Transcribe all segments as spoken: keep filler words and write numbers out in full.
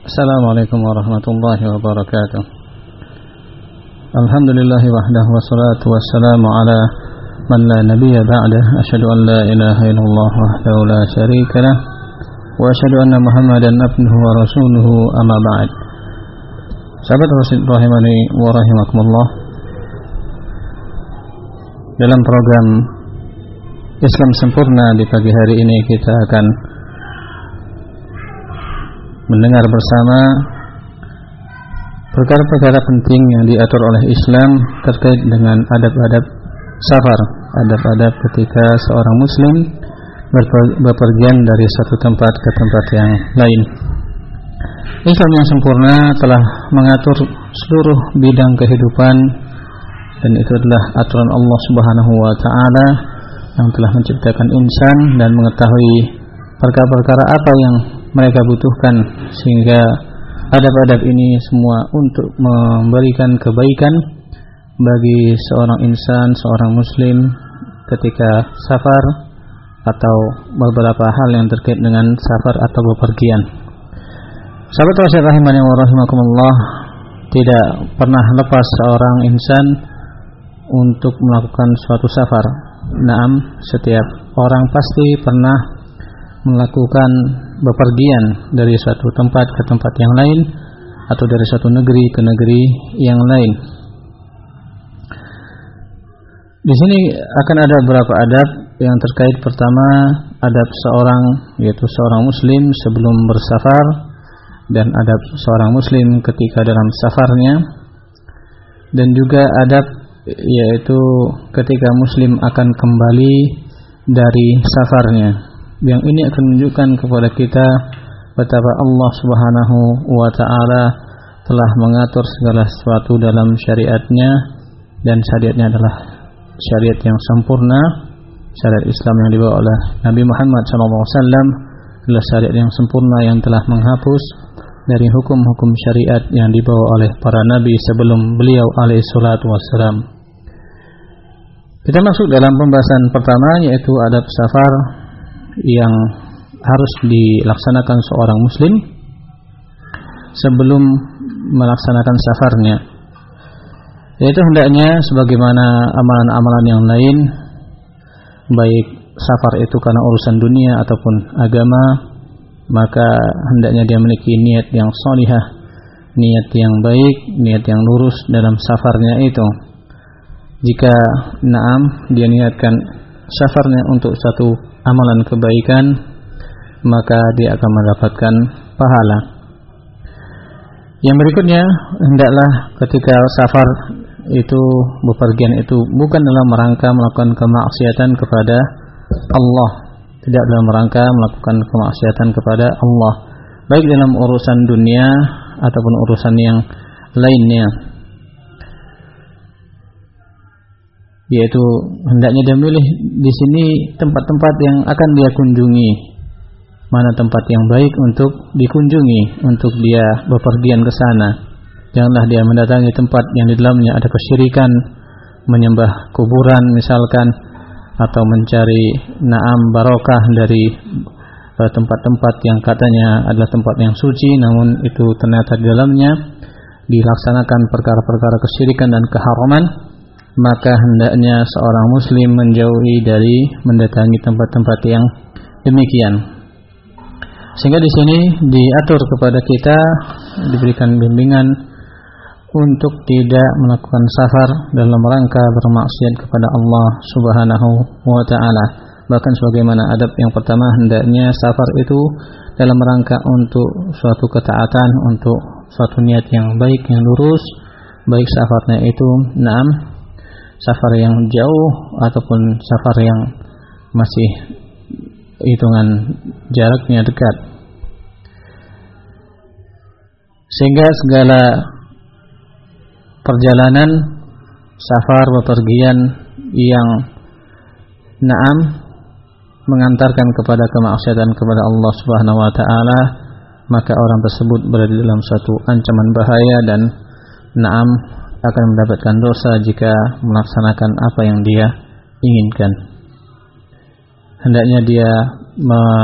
Assalamualaikum warahmatullahi wabarakatuh. Alhamdulillahi wahdahu wassalatu wassalamu ala man la nabiyya ba'dah. Asyhadu an la ilaha illallah wahdahu la syarika lah wa asyhadu anna Muhammadan abduhu wa rasuluhu amma ba'd. Sahabat Rasul rahimani wa rahimakumullah. Dalam program Islam Sempurna di pagi hari ini kita akan mendengar bersama perkara-perkara penting yang diatur oleh Islam terkait dengan adab-adab safar, adab-adab ketika seorang muslim berpergian dari satu tempat ke tempat yang lain. Islam yang sempurna telah mengatur seluruh bidang kehidupan, dan itu adalah aturan Allah Subhanahu wa taala yang telah menciptakan insan dan mengetahui perkara-perkara apa yang mereka butuhkan, sehingga adab-adab ini semua untuk memberikan kebaikan bagi seorang insan, seorang muslim ketika safar atau beberapa hal yang terkait dengan safar atau bepergian. Sahabat Rasul rahimani wa rahimakumullah, tidak pernah lepas seorang insan untuk melakukan suatu safar. Naam, setiap orang pasti pernah melakukan bepergian dari suatu tempat ke tempat yang lain atau dari suatu negeri ke negeri yang lain. Di sini akan ada beberapa adab yang terkait. Pertama, adab seorang, yaitu seorang muslim sebelum bersafar, dan adab seorang muslim ketika dalam safarnya, dan juga adab yaitu ketika muslim akan kembali dari safarnya. Yang ini akan menunjukkan kepada kita betapa Allah Subhanahu wa taala telah mengatur segala sesuatu dalam syariatnya, dan syariatnya adalah syariat yang sempurna. Syariat Islam yang dibawa oleh Nabi Muhammad shallallahu alaihi wasallam adalah syariat yang sempurna yang telah menghapus dari hukum-hukum syariat yang dibawa oleh para nabi sebelum beliau alaihi salatu wassalam. Kita masuk dalam pembahasan pertama, yaitu adab safar yang harus dilaksanakan seorang muslim sebelum melaksanakan safarnya, yaitu hendaknya sebagaimana amalan-amalan yang lain, baik safar itu karena urusan dunia ataupun agama, maka hendaknya dia memiliki niat yang shalihah, niat yang baik, niat yang lurus dalam safarnya itu. Jika naam dia niatkan safarnya untuk satu amalan kebaikan, maka dia akan mendapatkan pahala. Yang berikutnya, hendaklah ketika safar itu, bepergian itu bukan dalam rangka melakukan kemaksiatan kepada Allah, tidak dalam rangka melakukan kemaksiatan kepada Allah, baik dalam urusan dunia ataupun urusan yang lainnya. Yaitu hendaknya dia milih di sini tempat-tempat yang akan dia kunjungi, mana tempat yang baik untuk dikunjungi, untuk dia bepergian ke sana. Janganlah dia mendatangi tempat yang di dalamnya ada kesyirikan, menyembah kuburan misalkan, atau mencari naam barokah dari tempat-tempat yang katanya adalah tempat yang suci, namun itu ternyata di dalamnya dilaksanakan perkara-perkara kesyirikan dan keharaman. Maka hendaknya seorang muslim menjauhi dari mendatangi tempat-tempat yang demikian. Sehingga di sini diatur kepada kita, diberikan bimbingan untuk tidak melakukan safar dalam rangka bermaksiat kepada Allah Subhanahu wa taala. Bahkan sebagaimana adab yang pertama, hendaknya safar itu dalam rangka untuk suatu ketaatan, untuk suatu niat yang baik, yang lurus, baik safarnya itu naam safar yang jauh ataupun safar yang masih hitungan jaraknya dekat. Sehingga segala perjalanan safar bepergian yang naam mengantarkan kepada kemaksiatan kepada Allah Subhanahu wa taala, maka orang tersebut berada dalam suatu ancaman bahaya dan naam akan mendapatkan dosa jika melaksanakan apa yang dia inginkan. Hendaknya dia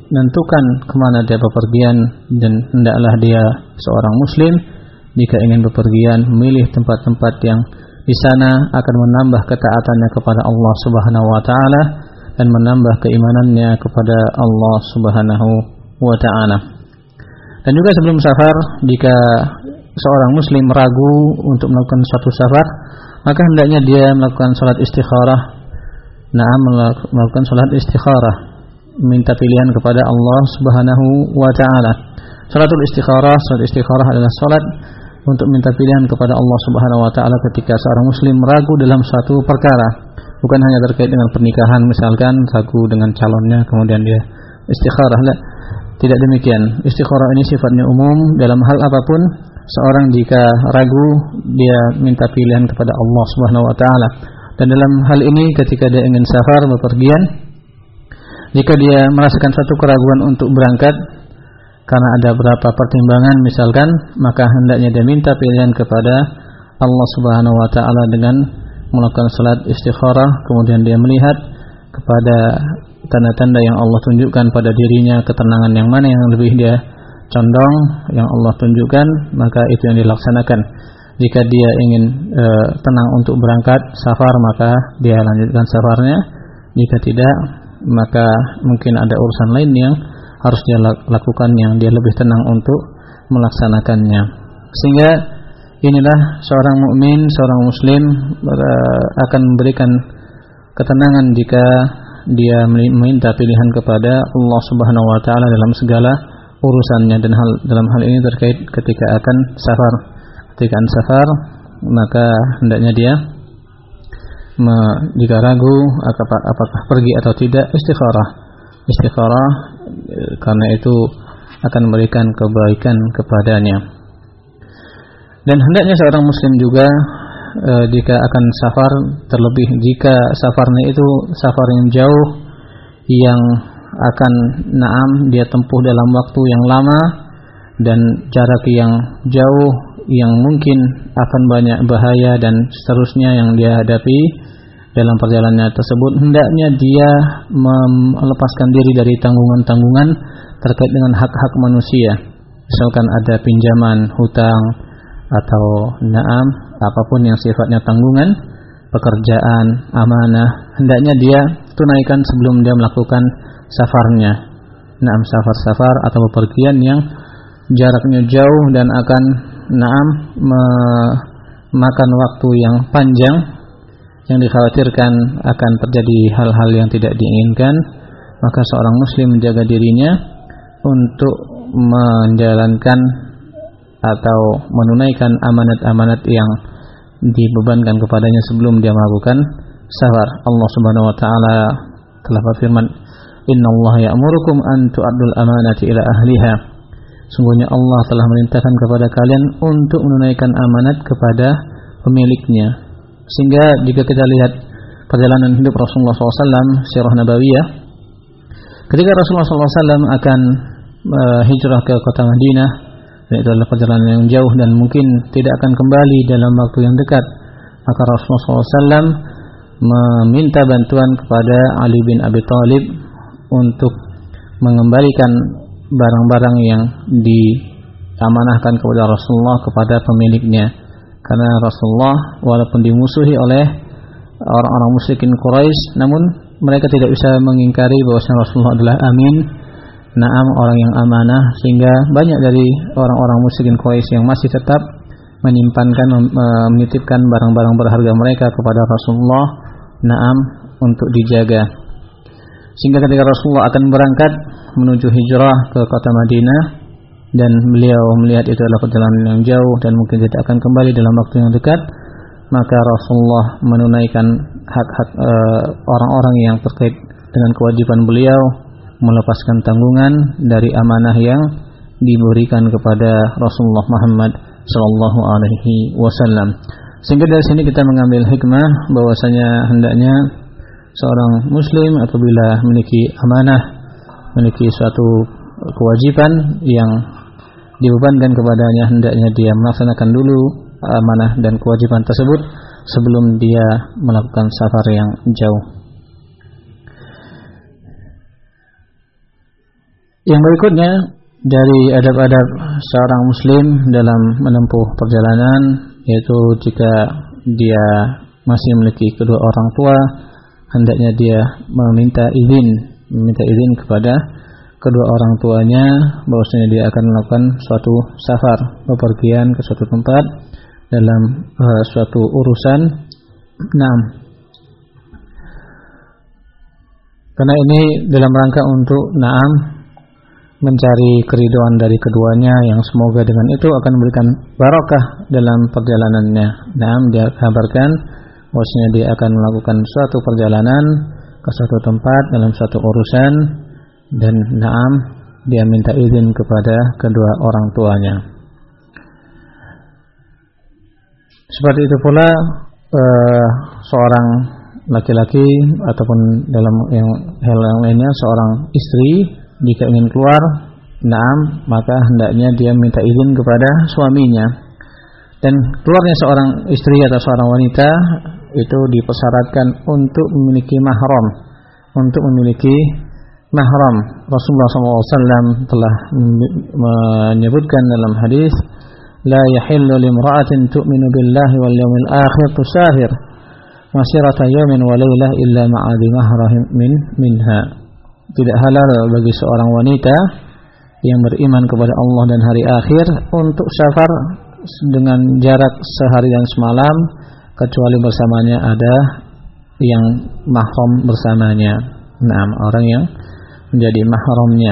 menentukan kemana dia bepergian, dan hendaklah dia seorang muslim jika ingin bepergian memilih tempat-tempat yang di sana akan menambah ketaatannya kepada Allah Subhanahu wa taala dan menambah keimanannya kepada Allah Subhanahu wa taala. Dan juga sebelum safar, jika seorang muslim ragu untuk melakukan suatu safar, maka hendaknya dia melakukan salat istikharah. Nah, melakukan salat istikharah, minta pilihan kepada Allah Subhanahu wa taala. Salatul istikharah, salat istikharah adalah salat untuk minta pilihan kepada Allah Subhanahu wa taala ketika seorang muslim ragu dalam suatu perkara. Bukan hanya terkait dengan pernikahan, misalkan ragu dengan calonnya kemudian dia istikharah. Lah, tidak demikian. Istikharah ini sifatnya umum dalam hal apapun. Seorang jika ragu, dia minta pilihan kepada Allah Subhanahu wa taala. Dan dalam hal ini ketika dia ingin safar, bepergian, jika dia merasakan suatu keraguan untuk berangkat karena ada beberapa pertimbangan misalkan, maka hendaknya dia minta pilihan kepada Allah Subhanahu wa taala dengan melakukan salat istikharah, kemudian dia melihat kepada tanda-tanda yang Allah tunjukkan pada dirinya, ketenangan yang mana yang lebih dia condong, yang Allah tunjukkan, maka itu yang dilaksanakan. Jika dia ingin e, tenang untuk berangkat safar, maka dia lanjutkan safarnya. Jika tidak, maka mungkin ada urusan lain yang harus dia lakukan yang dia lebih tenang untuk melaksanakannya. Sehingga inilah seorang mukmin, seorang muslim akan memberikan ketenangan jika dia meminta pilihan kepada Allah Subhanahu wa taala dalam segala urusannya, dan hal dalam hal ini terkait ketika akan safar. Ketika akan safar, maka hendaknya dia me, jika ragu apakah, apakah pergi atau tidak, istikharah. Istikharah karena itu akan memberikan kebaikan kepadanya. Dan hendaknya seorang muslim juga e, jika akan safar, terlebih jika safarnya itu safar yang jauh, yang akan naam dia tempuh dalam waktu yang lama dan jarak yang jauh, yang mungkin akan banyak bahaya dan seterusnya yang dia hadapi dalam perjalanannya tersebut, hendaknya dia melepaskan diri dari tanggungan-tanggungan terkait dengan hak-hak manusia. Misalkan ada pinjaman, hutang, atau naam apapun yang sifatnya tanggungan, pekerjaan, amanah, hendaknya dia tunaikan sebelum dia melakukan safarnya. Naam safar-safar atau bepergian yang jaraknya jauh dan akan naam memakan waktu yang panjang, yang dikhawatirkan akan terjadi hal-hal yang tidak diinginkan, maka seorang muslim menjaga dirinya untuk menjalankan atau menunaikan amanat-amanat yang dibebankan kepadanya sebelum dia melakukan safar. Allah Subhanahu wa taala telah berfirman, "Innallaha ya'murukum an tu'addul amanati ila ahliha." Sungguhnya Allah telah memerintahkan kepada kalian untuk menunaikan amanat kepada pemiliknya. Sehingga jika kita lihat perjalanan hidup Rasulullah shallallahu alaihi wasallam, sirah nabawiyah, ketika Rasulullah shallallahu alaihi wasallam akan uh, hijrah ke kota Madinah, dan itu adalah perjalanan yang jauh dan mungkin tidak akan kembali dalam waktu yang dekat, maka Rasulullah shallallahu alaihi wasallam meminta bantuan kepada Ali bin Abi Thalib untuk mengembalikan barang-barang yang diamanahkan kepada Rasulullah kepada pemiliknya. Karena Rasulullah walaupun dimusuhi oleh orang-orang musyrikin Quraisy, namun mereka tidak bisa mengingkari bahwasanya Rasulullah adalah amin, naam, orang yang amanah, sehingga banyak dari orang-orang musyrikin Quraisy yang masih tetap menyimpankan, menitipkan barang-barang berharga mereka kepada Rasulullah, naam, untuk dijaga. Sehingga ketika Rasulullah akan berangkat menuju hijrah ke kota Madinah, dan beliau melihat itu adalah perjalanan yang jauh dan mungkin tidak akan kembali dalam waktu yang dekat, maka Rasulullah menunaikan hak-hak e, orang-orang yang terkait dengan kewajiban beliau, melepaskan tanggungan dari amanah yang diberikan kepada Rasulullah Muhammad sallallahu alaihi wasallam. Sehingga dari sini kita mengambil hikmah bahwasanya hendaknya seorang muslim apabila memiliki amanah, memiliki suatu kewajiban yang dibebankan kepadanya, hendaknya dia melaksanakan dulu amanah dan kewajiban tersebut sebelum dia melakukan safar yang jauh. Yang berikutnya dari adab-adab seorang muslim dalam menempuh perjalanan, yaitu jika dia masih memiliki kedua orang tua, hendaknya dia meminta izin, meminta izin kepada kedua orang tuanya bahwasanya dia akan melakukan suatu safar, bepergian ke suatu tempat dalam uh, suatu urusan. Nah, karena ini dalam rangka untuk naam mencari keridhaan dari keduanya yang semoga dengan itu akan memberikan barakah dalam perjalanannya. Naam, dia kabarkan bahwasanya dia akan melakukan suatu perjalanan ke suatu tempat dalam suatu urusan, dan naam dia minta izin kepada kedua orang tuanya. Seperti itu pula uh, seorang laki-laki ataupun dalam yang hal yang lainnya, seorang istri jika ingin keluar, naam, maka hendaknya dia minta izin kepada suaminya. Dan keluarnya seorang istri atau seorang wanita itu dipersyaratkan untuk memiliki mahram, untuk memiliki mahram. Rasulullah shallallahu alaihi wasallam telah menyebutkan dalam hadis, la yahillu limra'atin tu'minu billahi wal yawmil akhir tusafir masirata yawmin wa laylah illa ma'a dhi mahramin min minha. Tidak halal bagi seorang wanita yang beriman kepada Allah dan hari akhir untuk safar dengan jarak sehari dan semalam kecuali bersamanya ada yang mahram bersamanya. Nah, orang yang menjadi mahramnya.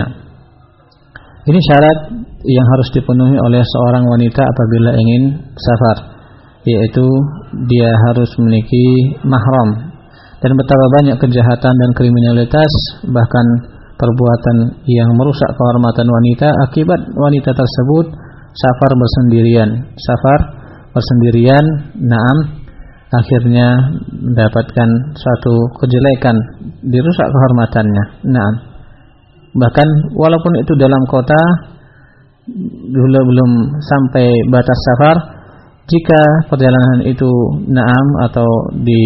Ini syarat yang harus dipenuhi oleh seorang wanita apabila ingin safar, yaitu dia harus memiliki mahram. Dan betapa banyak kejahatan dan kriminalitas, bahkan perbuatan yang merusak kehormatan wanita akibat wanita tersebut safar bersendirian. Safar bersendirian, naam, akhirnya mendapatkan suatu kejelekan, dirusak kehormatannya. Naam. Bahkan walaupun itu dalam kota, dulu belum sampai batas safar, jika perjalanan itu naam atau di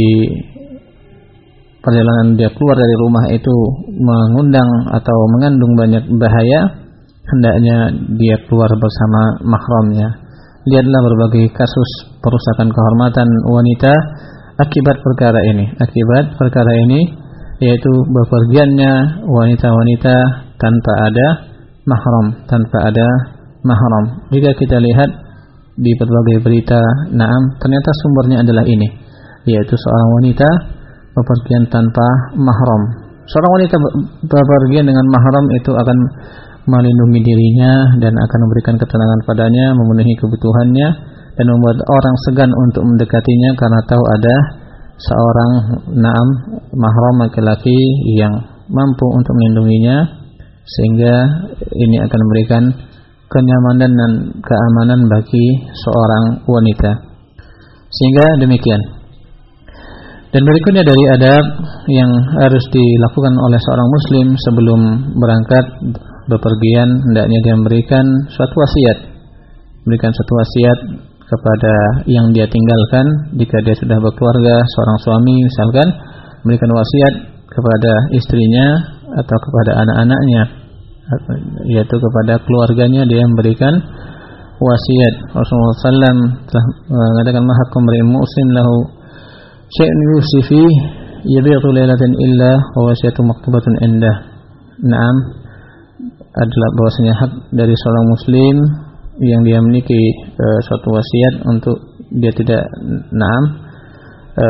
perjalanan dia keluar dari rumah itu mengundang atau mengandung banyak bahaya, hendaknya dia keluar bersama mahramnya. Lihatlah berbagai kasus perusakan kehormatan wanita akibat perkara ini. Akibat perkara ini yaitu bepergiannya wanita-wanita tanpa ada mahram, tanpa ada mahram. Jika kita lihat di berbagai berita, naam, ternyata sumbernya adalah ini, yaitu seorang wanita bepergian tanpa mahram. Seorang wanita bepergian dengan mahram itu akan melindungi dirinya dan akan memberikan ketenangan padanya, memenuhi kebutuhannya, dan membuat orang segan untuk mendekatinya karena tahu ada seorang naam mahram laki-laki yang mampu untuk melindunginya, sehingga ini akan memberikan kenyamanan dan keamanan bagi seorang wanita. Sehingga demikian. Dan berikutnya dari adab yang harus dilakukan oleh seorang muslim sebelum berangkat bepergian, hendaknya dia memberikan suatu wasiat, memberikan suatu wasiat kepada yang dia tinggalkan. Jika dia sudah berkeluarga, seorang suami misalkan, memberikan wasiat kepada istrinya atau kepada anak-anaknya, yaitu kepada keluarganya, dia memberikan wasiat. Rasulullah shallallahu alaihi wasallam telah mengatakan, "Ma haqqu imri'in muslim lahu syai'un yusi fi yabitu lailatan illa wa wasiyatu maktubatun indah." Naam, adalah bahwasanya hak dari seorang muslim yang dia memiliki e, suatu wasiat untuk dia tidak naam e,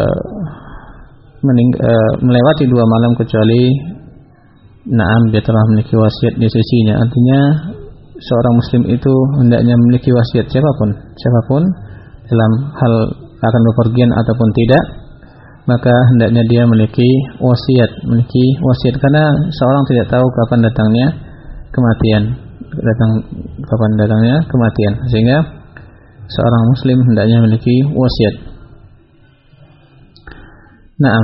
mening, e, melewati dua malam kecuali naam dia telah memiliki wasiat di sisinya. Artinya seorang muslim itu hendaknya memiliki wasiat, siapapun siapapun dalam hal akan bepergian ataupun tidak, maka hendaknya dia memiliki wasiat, memiliki wasiat, karena seorang tidak tahu kapan datangnya kematian, datang kapan datangnya kematian, sehingga seorang muslim hendaknya memiliki wasiat. Naam.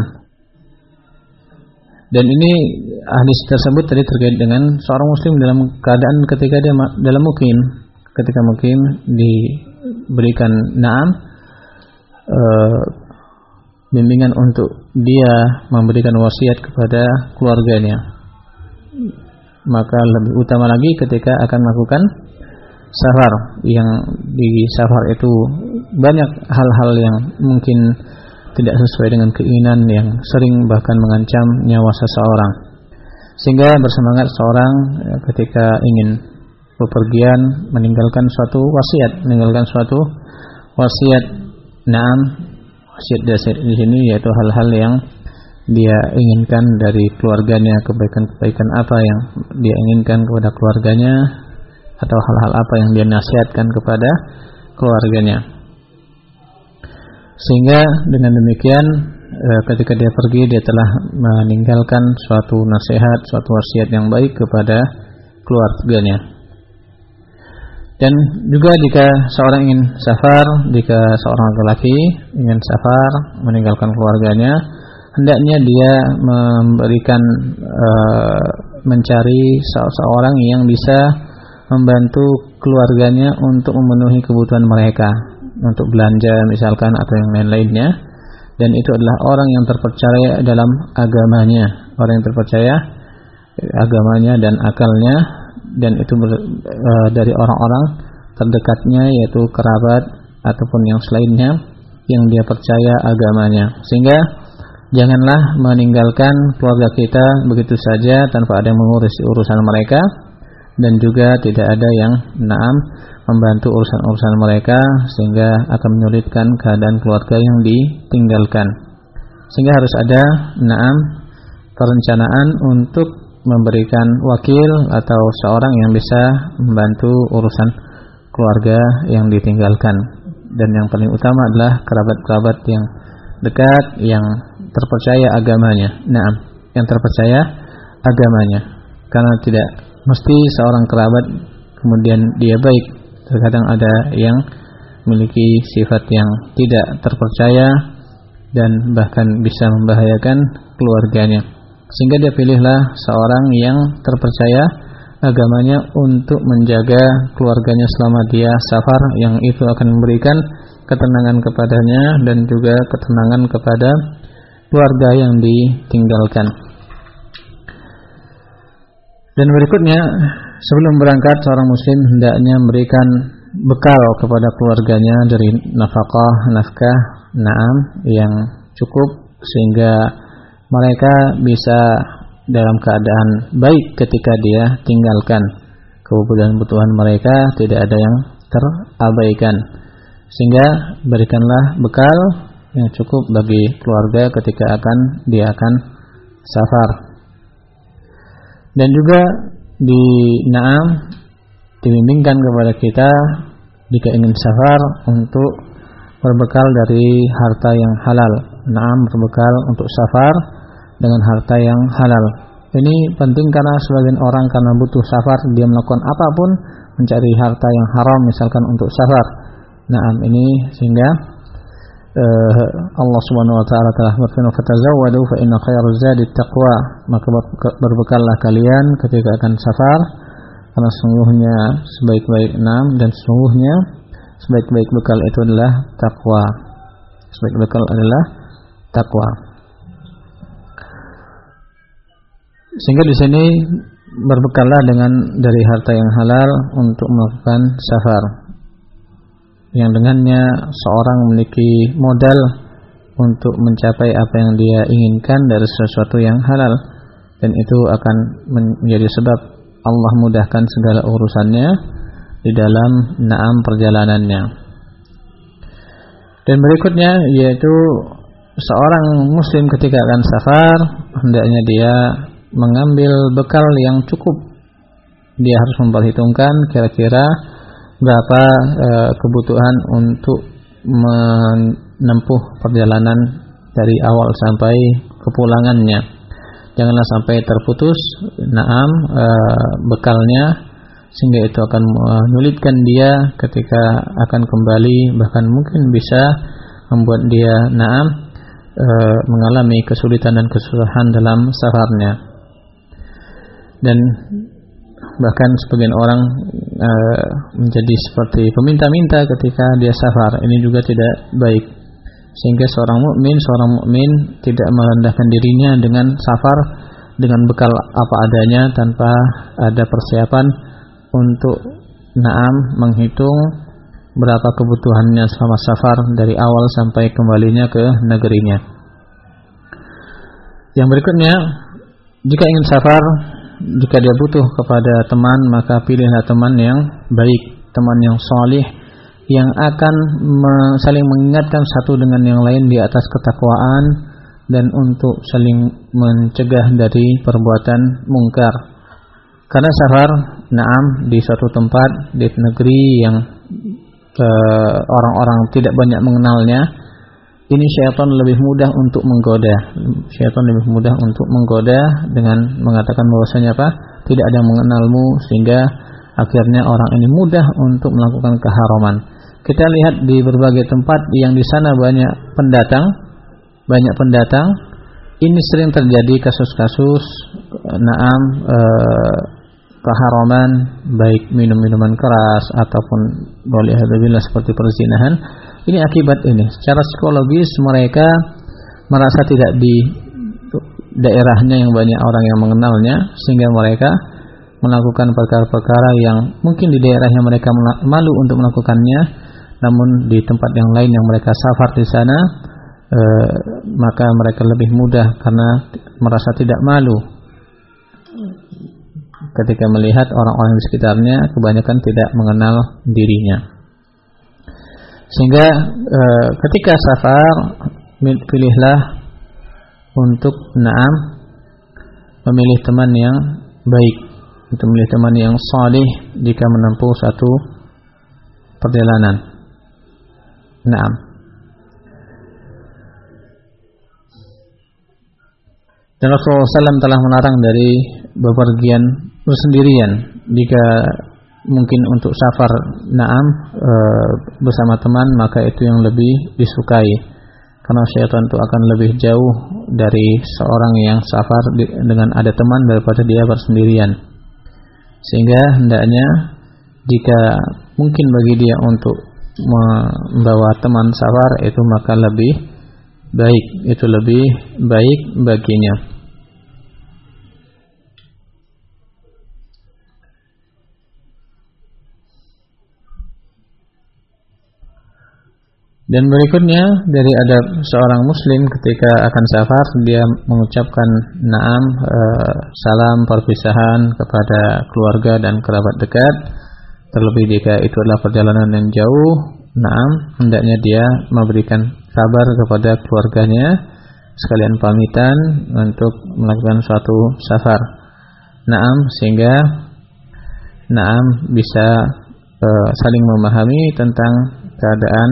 Dan ini hadis tersebut tadi terkait dengan seorang muslim dalam keadaan ketika dia dalam mukim, ketika mukim diberikan naam e, bimbingan untuk dia memberikan wasiat kepada keluarganya. maka lebih utama lagi ketika akan melakukan safar. Yang di safar itu banyak hal-hal yang mungkin tidak sesuai dengan keinginan, yang sering bahkan mengancam nyawa seseorang. Sehingga bersemangat seorang ketika ingin bepergian meninggalkan suatu wasiat, meninggalkan suatu wasiat. Naam, wasiat di sini yaitu hal-hal yang dia inginkan dari keluarganya, kebaikan-kebaikan apa yang dia inginkan kepada keluarganya, atau hal-hal apa yang dia nasihatkan kepada keluarganya. Sehingga dengan demikian ketika dia pergi, dia telah meninggalkan suatu nasihat, suatu wasiat yang baik kepada keluarganya. Dan juga jika seorang ingin safar, jika seorang laki-laki ingin safar meninggalkan keluarganya, hendaknya dia memberikan e, mencari seorang yang bisa membantu keluarganya untuk memenuhi kebutuhan mereka, untuk belanja misalkan atau yang lain-lainnya. Dan itu adalah orang yang terpercaya dalam agamanya, orang yang terpercaya agamanya dan akalnya, dan itu ber, e, dari orang-orang terdekatnya, yaitu kerabat ataupun yang selainnya yang dia percaya agamanya. Sehingga janganlah meninggalkan keluarga kita begitu saja tanpa ada yang mengurus urusan mereka, dan juga tidak ada yang naam membantu urusan-urusan mereka, sehingga akan menyulitkan keadaan keluarga yang ditinggalkan. Sehingga harus ada naam perencanaan untuk memberikan wakil atau seorang yang bisa membantu urusan keluarga yang ditinggalkan. Dan yang paling utama adalah kerabat-kerabat yang dekat, yang terpercaya agamanya. Naam, yang terpercaya agamanya. Karena tidak mesti seorang kerabat kemudian dia baik. Terkadang ada yang memiliki sifat yang tidak terpercaya dan bahkan bisa membahayakan keluarganya. Sehingga dia pilihlah seorang yang terpercaya agamanya untuk menjaga keluarganya selama dia safar, yang itu akan memberikan ketenangan kepadanya dan juga ketenangan kepada keluarga yang ditinggalkan. Dan berikutnya, sebelum berangkat seorang muslim hendaknya memberikan bekal kepada keluarganya dari nafkah, nafkah, naam yang cukup, sehingga mereka bisa dalam keadaan baik ketika dia tinggalkan. Kebutuhan-kebutuhan mereka tidak ada yang terabaikan. Sehingga berikanlah bekal yang cukup bagi keluarga ketika akan dia akan safar. Dan juga di naam dibimbingkan kepada kita jika ingin safar untuk berbekal dari harta yang halal. Naam, berbekal untuk safar dengan harta yang halal. Ini penting karena sebagian orang karena butuh safar dia melakukan apapun, mencari harta yang haram misalkan untuk safar. Naam, ini sehingga uh, Allah Subhanahu wa taala telah berfirman, "Fatazawwadu fa inna khairaz zadi taqwa." Maka berbekallah kalian ketika akan safar, karena sesungguhnya sebaik-baik naam dan sesungguhnya sebaik-baik bekal itu adalah takwa. Sebaik bekal adalah takwa. Sehingga di sini berbekallah dengan dari harta yang halal untuk melakukan safar, yang dengannya seorang memiliki modal untuk mencapai apa yang dia inginkan dari sesuatu yang halal, dan itu akan menjadi sebab Allah mudahkan segala urusannya di dalam naam perjalanannya. Dan berikutnya yaitu seorang muslim ketika akan safar hendaknya dia mengambil bekal yang cukup. Dia harus memperhitungkan kira-kira berapa e, kebutuhan untuk menempuh perjalanan dari awal sampai kepulangannya. Janganlah sampai terputus naam e, bekalnya, sehingga itu akan menyulitkan dia ketika akan kembali, bahkan mungkin bisa membuat dia naam e, mengalami kesulitan dan kesusahan dalam safarnya. Dan bahkan sebagian orang e, menjadi seperti peminta-minta ketika dia safar. Ini juga tidak baik. Sehingga seorang mukmin, seorang mukmin tidak merendahkan dirinya dengan safar, dengan bekal apa adanya tanpa ada persiapan untuk na'am menghitung berapa kebutuhannya selama safar dari awal sampai kembalinya ke negerinya. Yang berikutnya, jika ingin safar, jika dia butuh kepada teman, maka pilihlah teman yang baik, teman yang salih, yang akan saling mengingatkan satu dengan yang lain di atas ketakwaan dan untuk saling mencegah dari perbuatan mungkar. Karena safar, na'am, di suatu tempat, di negeri yang eh, orang-orang tidak banyak mengenalnya, ini syaitan lebih mudah untuk menggoda. Syaitan lebih mudah untuk menggoda dengan mengatakan bahwasanya apa? Tidak ada yang mengenalmu, sehingga akhirnya orang ini mudah untuk melakukan keharaman. Kita lihat di berbagai tempat yang di sana banyak pendatang, banyak pendatang, ini sering terjadi kasus-kasus na'am eh, keharaman, baik minum-minuman keras ataupun waliyadzubillah seperti perzinahan. Ini akibat ini. Secara psikologis mereka merasa tidak di daerahnya yang banyak orang yang mengenalnya, sehingga mereka melakukan perkara-perkara yang mungkin di daerahnya mereka malu untuk melakukannya, namun di tempat yang lain yang mereka safar di sana, e, maka mereka lebih mudah karena merasa tidak malu ketika melihat orang-orang di sekitarnya kebanyakan tidak mengenal dirinya. Sehingga e, ketika safar, pilihlah untuk na'am memilih teman yang baik, untuk memilih teman yang salih jika menempuh satu perjalanan. Na'am. Dan Rasulullah shallallahu alaihi wasallam telah melarang dari bepergian bersendirian jika mungkin untuk safar na'am e, bersama teman, maka itu yang lebih disukai, karena syaitan itu akan lebih jauh dari seorang yang safar di, dengan ada teman daripada dia bersendirian. Sehingga hendaknya jika mungkin bagi dia untuk membawa teman safar, itu maka lebih baik, itu lebih baik baginya. Dan berikutnya dari adab seorang muslim ketika akan safar, dia mengucapkan na'am e, salam perpisahan kepada keluarga dan kerabat dekat. Terlebih jika itu adalah perjalanan yang jauh, na'am, hendaknya dia memberikan kabar kepada keluarganya sekalian pamitan untuk melakukan suatu safar. Na'am, sehingga na'am bisa e, saling memahami tentang keadaan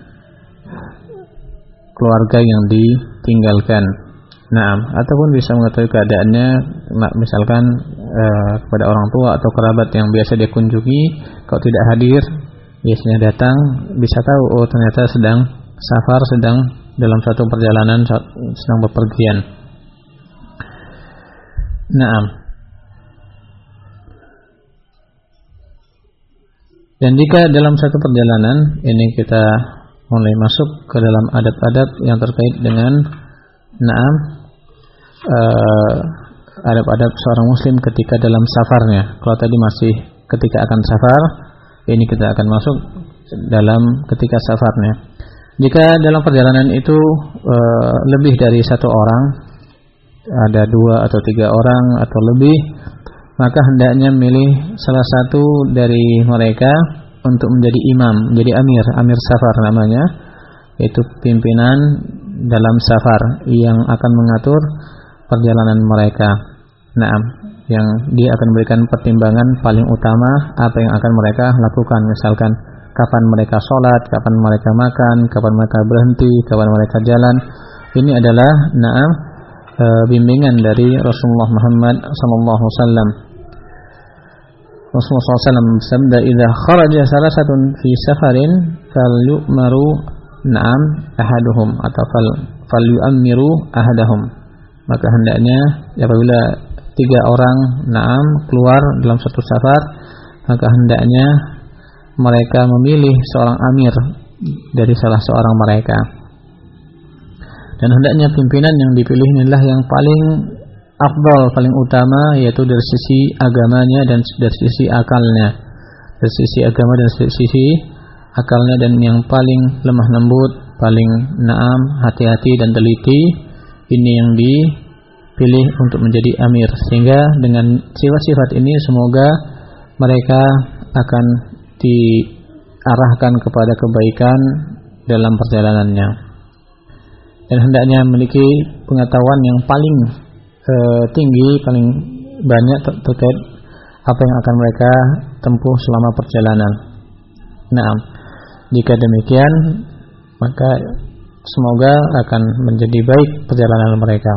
keluarga yang ditinggalkan. Naam, ataupun bisa mengetahui keadaannya, misalkan eh, kepada orang tua atau kerabat yang biasa dia kunjungi, kalau tidak hadir, biasanya datang, bisa tahu oh ternyata sedang safar, sedang dalam satu perjalanan, sedang bepergian. Naam. Dan jika dalam satu perjalanan ini kita mulai masuk ke dalam adab-adab yang terkait dengan na'am uh, adab-adab seorang muslim ketika dalam safarnya. Kalau tadi masih ketika akan safar, ini kita akan masuk dalam ketika safarnya. Jika dalam perjalanan itu uh, lebih dari satu orang, ada dua atau tiga orang atau lebih, maka hendaknya milih salah satu dari mereka untuk menjadi imam, menjadi amir, amir safar namanya, yaitu pimpinan dalam safar yang akan mengatur perjalanan mereka. Naam, yang dia akan memberikan pertimbangan paling utama apa yang akan mereka lakukan, misalkan kapan mereka sholat, kapan mereka makan, kapan mereka berhenti, kapan mereka jalan. Ini adalah naam e, bimbingan dari Rasulullah Muhammad sallallahu alaihi wasallam. Rasulullah sallallahu alaihi wasallam bersabda, "Idza kharaja salasatun fi safarin falyu'maru na'am ahaduhum atau fal falyu'ammiru ahadahum." Maka hendaknya apabila tiga orang na'am keluar dalam satu safar, maka hendaknya mereka memilih seorang amir dari salah seorang mereka. Dan hendaknya pimpinan yang dipilih inilah yang paling afdal, paling utama, yaitu dari sisi agamanya dan dari sisi akalnya. Dari sisi agama dan dari sisi akalnya, dan yang paling lemah lembut, paling naam, hati-hati dan teliti, ini yang dipilih untuk menjadi amir. Sehingga dengan sifat-sifat ini semoga mereka akan diarahkan kepada kebaikan dalam perjalanannya, dan hendaknya memiliki pengetahuan yang paling eh, tinggi, paling banyak ter- terkait apa yang akan mereka tempuh selama perjalanan. Nah, jika demikian, maka semoga akan menjadi baik perjalanan mereka.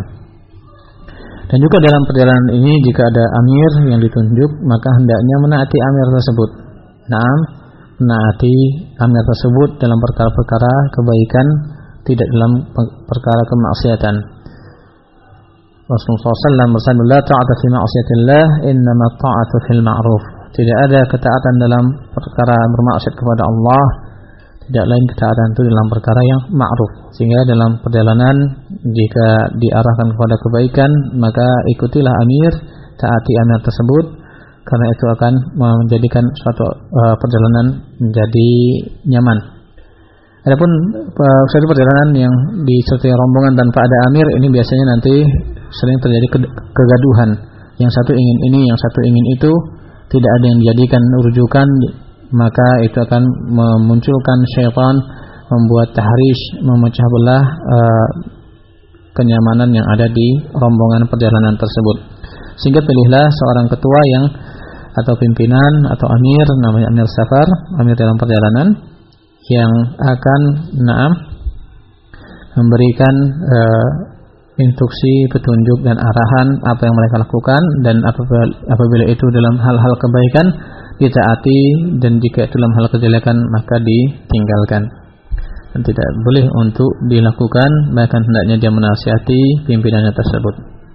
Dan juga dalam perjalanan ini, jika ada amir yang ditunjuk, maka hendaknya menaati amir tersebut. Nah, menaati amir tersebut dalam perkara-perkara kebaikan, tidak dalam perkara kemaksiatan. Rasulullah shallallahu alaihi wasallam bersabda, "La ta'ata fi ma'siyatillah, innama ta'atu fil ma'ruf." Tidak ada ketaatan dalam perkara bermaksiat kepada Allah, tidak lain ketaatan itu dalam perkara yang ma'ruf. Sehingga dalam perjalanan, jika diarahkan kepada kebaikan, maka ikutilah amir, taati amir tersebut, karena itu akan menjadikan suatu uh, perjalanan menjadi nyaman. Adapun uh, suatu perjalanan yang disertai rombongan tanpa ada amir, ini biasanya nanti sering terjadi kegaduhan. Yang satu ingin ini, yang satu ingin itu, tidak ada yang dijadikan rujukan, maka itu akan memunculkan syaitan, membuat tahrish, memecah belah uh, kenyamanan yang ada di rombongan perjalanan tersebut. Sehingga pilihlah seorang ketua yang atau pimpinan atau amir, namanya amir safar, amir dalam perjalanan, yang akan naam memberikan uh, instruksi, petunjuk dan arahan apa yang mereka lakukan, dan apabila, apabila itu dalam hal-hal kebaikan ditaati, dan jika itu dalam hal kejelekan maka ditinggalkan dan tidak boleh untuk dilakukan, bahkan hendaknya dia menasihati pimpinannya tersebut.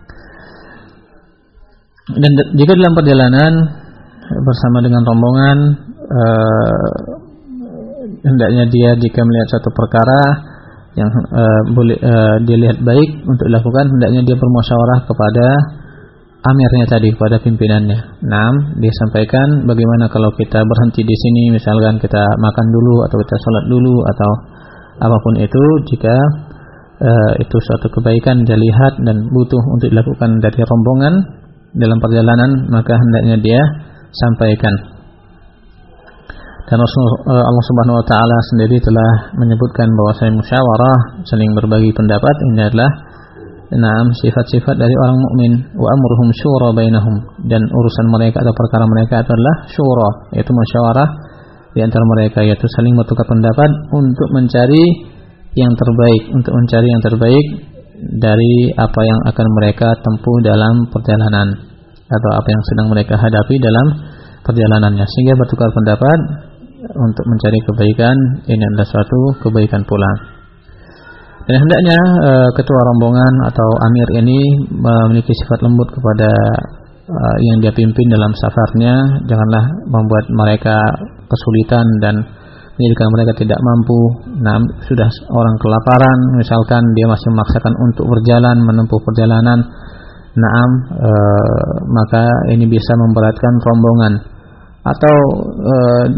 Dan jika dalam perjalanan bersama dengan rombongan, eh, hendaknya dia jika melihat satu perkara yang uh, boleh uh, dilihat baik untuk dilakukan, hendaknya dia bermusyawarah kepada amirnya tadi, kepada pimpinannya. Nah, dia sampaikan bagaimana kalau kita berhenti di sini, misalkan kita makan dulu atau kita sholat dulu atau apapun itu, jika uh, itu suatu kebaikan dia lihat dan butuh untuk dilakukan dari rombongan dalam perjalanan, maka hendaknya dia sampaikan. Dan Rasulullah Allah Subhanahu wa taala sendiri telah menyebutkan bahwasanya musyawarah, saling berbagi pendapat, ini adalah enam sifat-sifat dari orang mukmin. Wa amruhum syura bainahum, dan urusan mereka atau perkara mereka adalah syura, yaitu musyawarah di antara mereka, yaitu saling bertukar pendapat untuk mencari yang terbaik, untuk mencari yang terbaik dari apa yang akan mereka tempuh dalam perjalanan atau apa yang sedang mereka hadapi dalam perjalanannya. Sehingga bertukar pendapat untuk mencari kebaikan, ini adalah suatu kebaikan pula. Dan hendaknya e, ketua rombongan atau amir ini memiliki sifat lembut kepada e, yang dia pimpin dalam safarnya. Janganlah membuat mereka kesulitan dan menjadikan mereka tidak mampu. Nah, sudah orang kelaparan, misalkan dia masih memaksakan untuk berjalan, menempuh perjalanan, naam, e, maka ini bisa memberatkan rombongan. Atau e,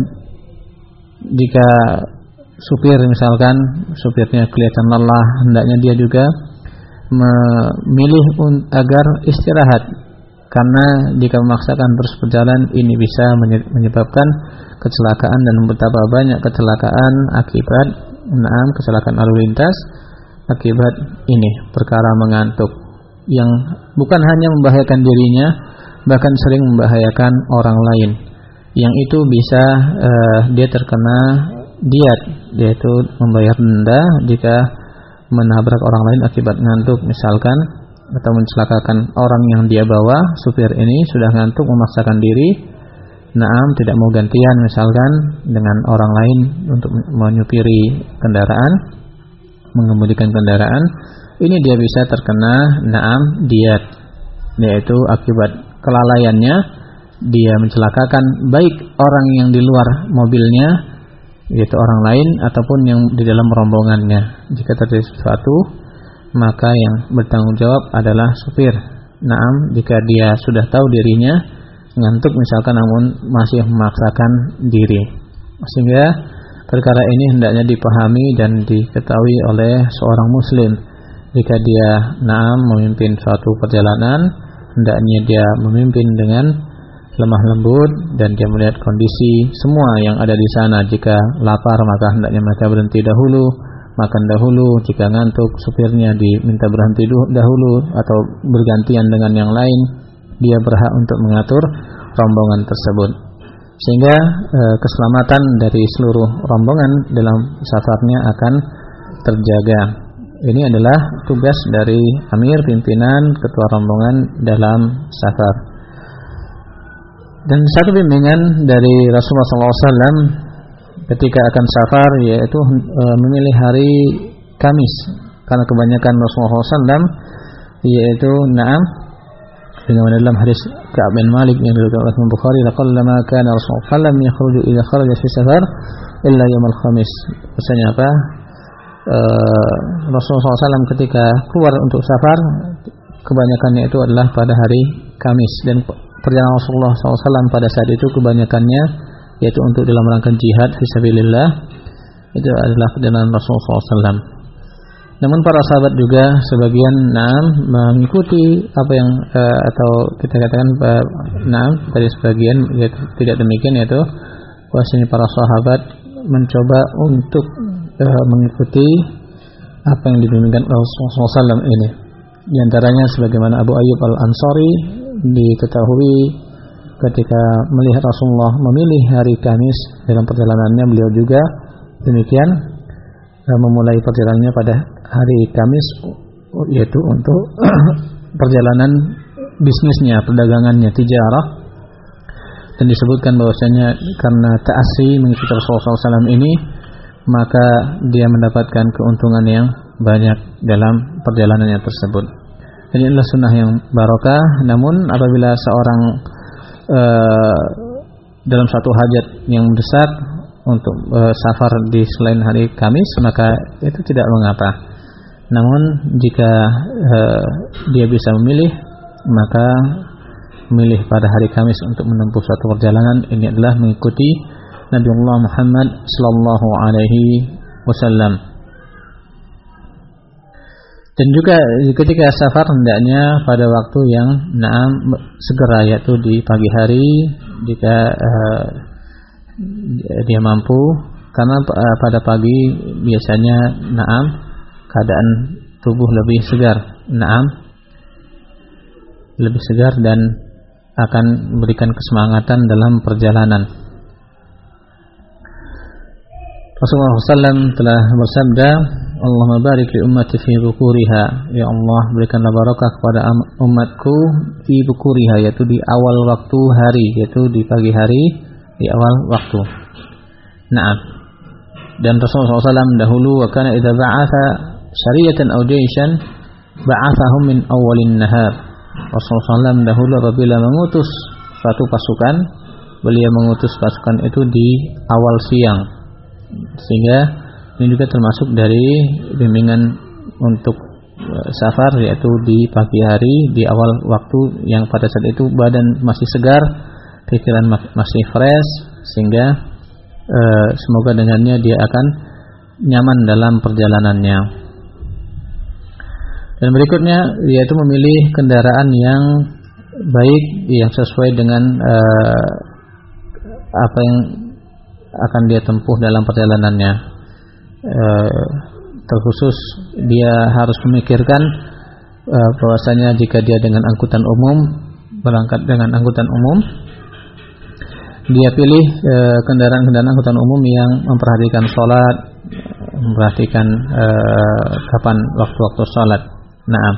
jika supir misalkan supirnya kelihatan lelah, hendaknya dia juga memilih agar istirahat, karena jika memaksakan terus berjalan ini bisa menyebabkan kecelakaan, dan betapa banyak kecelakaan akibat naam kecelakaan lalu lintas akibat ini perkara mengantuk, yang bukan hanya membahayakan dirinya, bahkan sering membahayakan orang lain, yang itu bisa uh, dia terkena diat, yaitu membayar denda jika menabrak orang lain akibat ngantuk misalkan, atau mencelakakan orang yang dia bawa. Supir ini sudah ngantuk, memaksakan diri, naam tidak mau gantian misalkan dengan orang lain untuk menyupiri kendaraan, mengemudikan kendaraan, ini dia bisa terkena naam diat, yaitu akibat kelalaiannya dia mencelakakan baik orang yang di luar mobilnya, yaitu orang lain, ataupun yang di dalam rombongannya. Jika terjadi sesuatu, maka yang bertanggung jawab adalah supir, naam, jika dia sudah tahu dirinya ngantuk misalkan namun masih memaksakan diri. Sehingga perkara ini hendaknya dipahami dan diketahui oleh seorang muslim. Jika dia naam memimpin suatu perjalanan, hendaknya dia memimpin dengan lemah lembut dan dia melihat kondisi semua yang ada di sana. Jika lapar maka hendaknya mereka berhenti dahulu, makan dahulu. Jika ngantuk supirnya diminta berhenti dahulu atau bergantian dengan yang lain. Dia berhak untuk mengatur rombongan tersebut sehingga e, keselamatan dari seluruh rombongan dalam safarnya akan terjaga. Ini adalah tugas dari amir, pimpinan, ketua rombongan dalam safar. Dan satu bimbingan dari Rasulullah shallallahu alaihi wasallam ketika akan safar yaitu e, memilih hari Kamis, karena kebanyakan Rasulullah shallallahu alaihi wasallam yaitu na'am dengan dalam hadis Ka'ab bin Malik yang diriwayatkan oleh Imam Bukhari, laqallama kana Rasulullah sallallahu alaihi wasallam yakhruju idza kharaja fi safar illa yaumul khamis. Maksudnya apa? Uh, Rasulullah sallallahu alaihi wasallam ketika keluar untuk safar kebanyakannya itu adalah pada hari Kamis, dan perjalanan Rasulullah sallallahu alaihi wasallam pada saat itu kebanyakannya yaitu untuk dalam rangka jihad fisabilillah. Itu adalah perjalanan Rasulullah sallallahu alaihi wasallam. Namun para sahabat juga sebagian naam mengikuti apa yang uh, atau kita katakan uh, naam dari sebagian yaitu, tidak demikian, yaitu bahwasanya para sahabat mencoba untuk uh, mengikuti apa yang dibimbingkan Rasulullah sallallahu alaihi wasallam ini. Di antaranya sebagaimana Abu Ayyub Al-Ansari diketahui ketika melihat Rasulullah memilih hari Kamis dalam perjalanannya, beliau juga demikian memulai perjalanannya pada hari Kamis yaitu untuk perjalanan bisnisnya, perdagangannya, tijarah. Dan disebutkan bahwasanya karena ta'assi mengikuti Rasulullah sallallahu alaihi wasallam ini, maka dia mendapatkan keuntungan yang banyak dalam perjalanannya tersebut. Jadi inilah sunnah yang barokah. Namun apabila seorang uh, dalam satu hajat yang mendesak untuk uh, safar di selain hari Kamis, maka itu tidak mengapa. Namun jika uh, dia bisa memilih, maka memilih pada hari Kamis untuk menempuh suatu perjalanan ini adalah mengikuti Nabiullah Muhammad sallallahu alaihi wasallam. Dan juga ketika safar hendaknya pada waktu yang naam segera, yaitu di pagi hari jika uh, dia mampu, karena pada pagi biasanya naam keadaan tubuh lebih segar, naam lebih segar dan akan memberikan kesemangatan dalam perjalanan. Rasulullah sallallahu alaihi wasallam telah bersabda, Allahumma barik li ummati fi bukuriha, ya Allah berikanlah barakah kepada umatku fi bukuriha, yaitu di awal waktu hari, yaitu di pagi hari, di awal waktu. Naam. Dan Rasulullah sallallahu alaihi wasallam dahulu wa kana idza ba'atha syariyatan aw jayshan ba'athahum min awwalin nahar. Rasulullah sallallahu alaihi wasallam dahulu apabila mengutus suatu pasukan, beliau mengutus pasukan itu di awal siang. Sehingga ini juga termasuk dari bimbingan untuk safar, yaitu di pagi hari, di awal waktu yang pada saat itu badan masih segar, pikiran masih fresh, sehingga e, semoga dengannya dia akan nyaman dalam perjalanannya. Dan berikutnya yaitu memilih kendaraan yang baik, yang sesuai dengan e, apa yang akan dia tempuh dalam perjalanannya. E, terkhusus dia harus memikirkan e, bahwasanya jika dia dengan angkutan umum, berangkat dengan angkutan umum, dia pilih e, kendaraan-kendaraan angkutan umum yang memperhatikan sholat, memperhatikan e, kapan waktu-waktu sholat. Nah,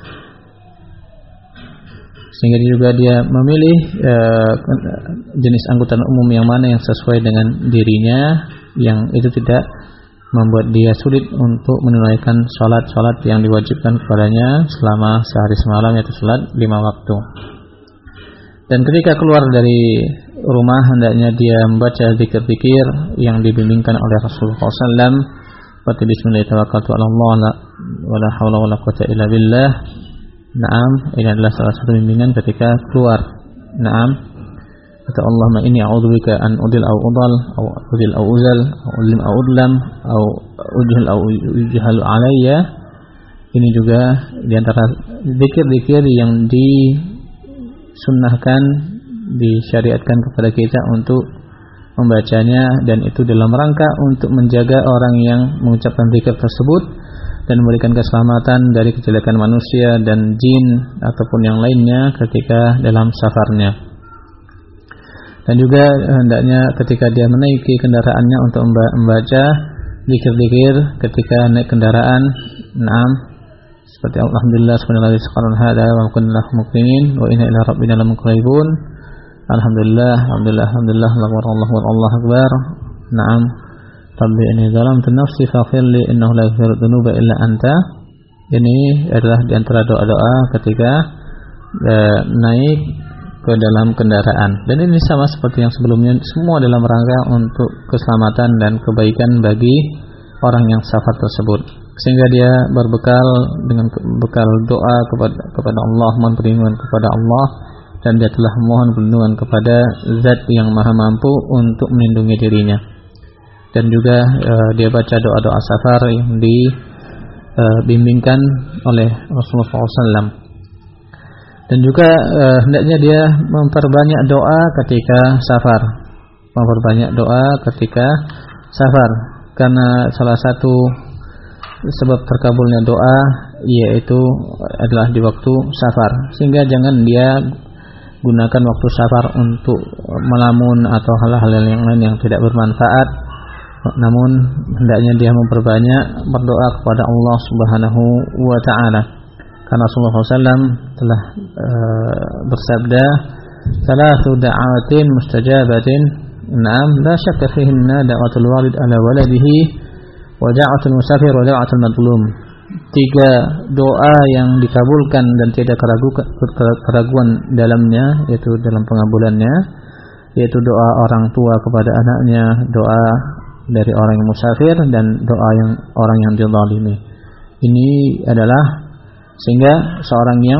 sehingga juga dia memilih e, jenis angkutan umum yang mana yang sesuai dengan dirinya, yang itu tidak membuat dia sulit untuk menunaikan sholat-sholat yang diwajibkan kepadanya selama sehari semalam, yaitu sholat lima waktu. Dan ketika keluar dari rumah hendaknya dia membaca zikir-zikir yang dibimbingkan oleh Rasulullah sallallahu alaihi wasallam, seperti bismillahirrahmanirrahim, wa la haula wa la quwwata illa billah, Naam, ini adalah salah satu bimbingan ketika keluar. Naam. Kata Allahumma inni a'udzubika an udil au udal au udil au uzal au ulim au udlam au ujhal au ujhal alayya. Ini juga di antara zikir-zikir yang disunnahkan, disyariatkan kepada kita untuk membacanya, dan itu dalam rangka untuk menjaga orang yang mengucapkan zikir tersebut dan memberikan keselamatan dari kejelekan manusia dan jin ataupun yang lainnya ketika dalam safarnya. Dan juga hendaknya ketika dia menaiki kendaraannya untuk membaca zikir-zikir ketika naik kendaraan. Naam, seperti alhamdulillah subhanallahi sekarang hada wa kunna muqinin wa inna ila rabbina lamunqalibun. Alhamdulillah, alhamdulillah, alhamdulillah, Allahu akbar, Allahu akbar. Naam. Rabbi inni zalamtu nafsi faghfir li innahu la yaghfiru dzunuba illa anta. Ini adalah di antara doa-doa ketika e, naik ke dalam kendaraan. Dan ini sama seperti yang sebelumnya, semua dalam rangka untuk keselamatan dan kebaikan bagi orang yang safar tersebut, sehingga dia berbekal dengan bekal doa kepada kepada Allah, mohon perlindungan kepada Allah, dan dia telah mohon perlindungan kepada Zat yang Maha Mampu untuk melindungi dirinya. Dan juga uh, dia baca doa-doa safar yang dibimbingkan uh, oleh Rasulullah shallallahu alaihi wasallam. Dan juga uh, hendaknya dia memperbanyak doa ketika safar, memperbanyak doa ketika safar, karena salah satu sebab terkabulnya doa yaitu adalah di waktu safar. Sehingga jangan dia gunakan waktu safar untuk melamun atau hal-hal yang lain yang tidak bermanfaat. Namun hendaknya dia memperbanyak berdoa kepada Allah Subhanahu wa taala. Karena Rasulullah shallallahu alaihi wasallam telah uh, bersabda, "Thalathu da'awatin mustajabatin, na'am la syakka fihinna da'watul walid ala waladihi wa da'watul musafir wa da'watul madlum." Tiga doa yang dikabulkan dan tidak keraguan dalamnya, yaitu dalam pengabulannya, yaitu doa orang tua kepada anaknya, doa dari orang yang musafir, dan doa yang orang yang dizalimi. Ini adalah sehingga seorang yang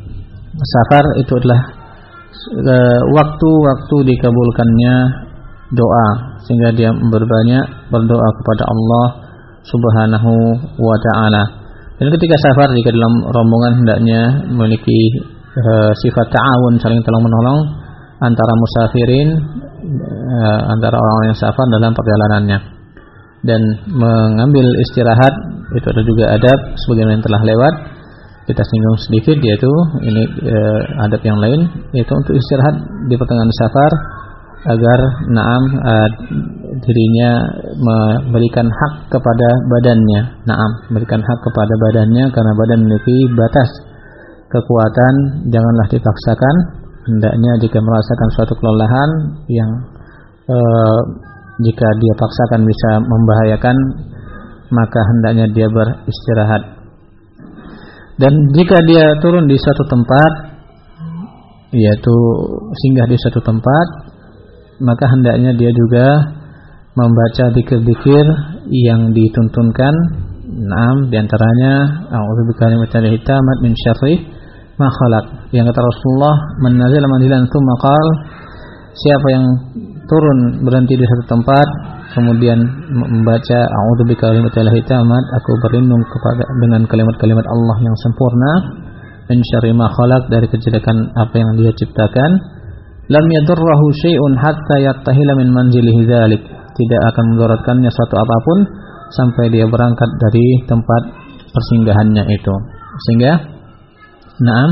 safar itu adalah e, waktu-waktu dikabulkannya doa, sehingga dia berbanyak berdoa kepada Allah Subhanahu wa taala. Dan ketika safar, jika dalam rombongan hendaknya memiliki e, sifat ta'awun, saling tolong menolong antara musafirin, e, antara orang-orang yang safar dalam perjalanannya, dan mengambil istirahat. Itu ada juga adab sebagaimana yang telah lewat kita singgung sedikit, yaitu ini e, adab yang lain, yaitu untuk istirahat di pertengahan safar agar naam e, dirinya memberikan hak kepada badannya. Naam, memberikan hak kepada badannya, karena badan memiliki batas kekuatan, janganlah dipaksakan. Hendaknya jika merasakan suatu kelelahan yang e, jika dia paksakan bisa membahayakan, maka hendaknya dia beristirahat. Dan jika dia turun di suatu tempat, yaitu singgah di suatu tempat, maka hendaknya dia juga membaca zikir-zikir yang dituntunkan. Naam, diantaranya a'udzubika kalimatillahi tammat min syarri ma khalaq. Yang kata Rasulullah, man nazala manzilan tsumma qala, siapa yang turun berhenti di satu tempat kemudian membaca a'udzubika kalimatillahi tammat, aku berlindung kepada dengan kalimat-kalimat Allah yang sempurna, min syarri ma khalaq, dari kejelekan apa yang Dia ciptakan, lam yadurruhu syai'un hatta yattahila min manzilihi dzalik, tidak akan memudaratkannya suatu apapun sampai dia berangkat dari tempat persinggahannya itu. Sehingga naam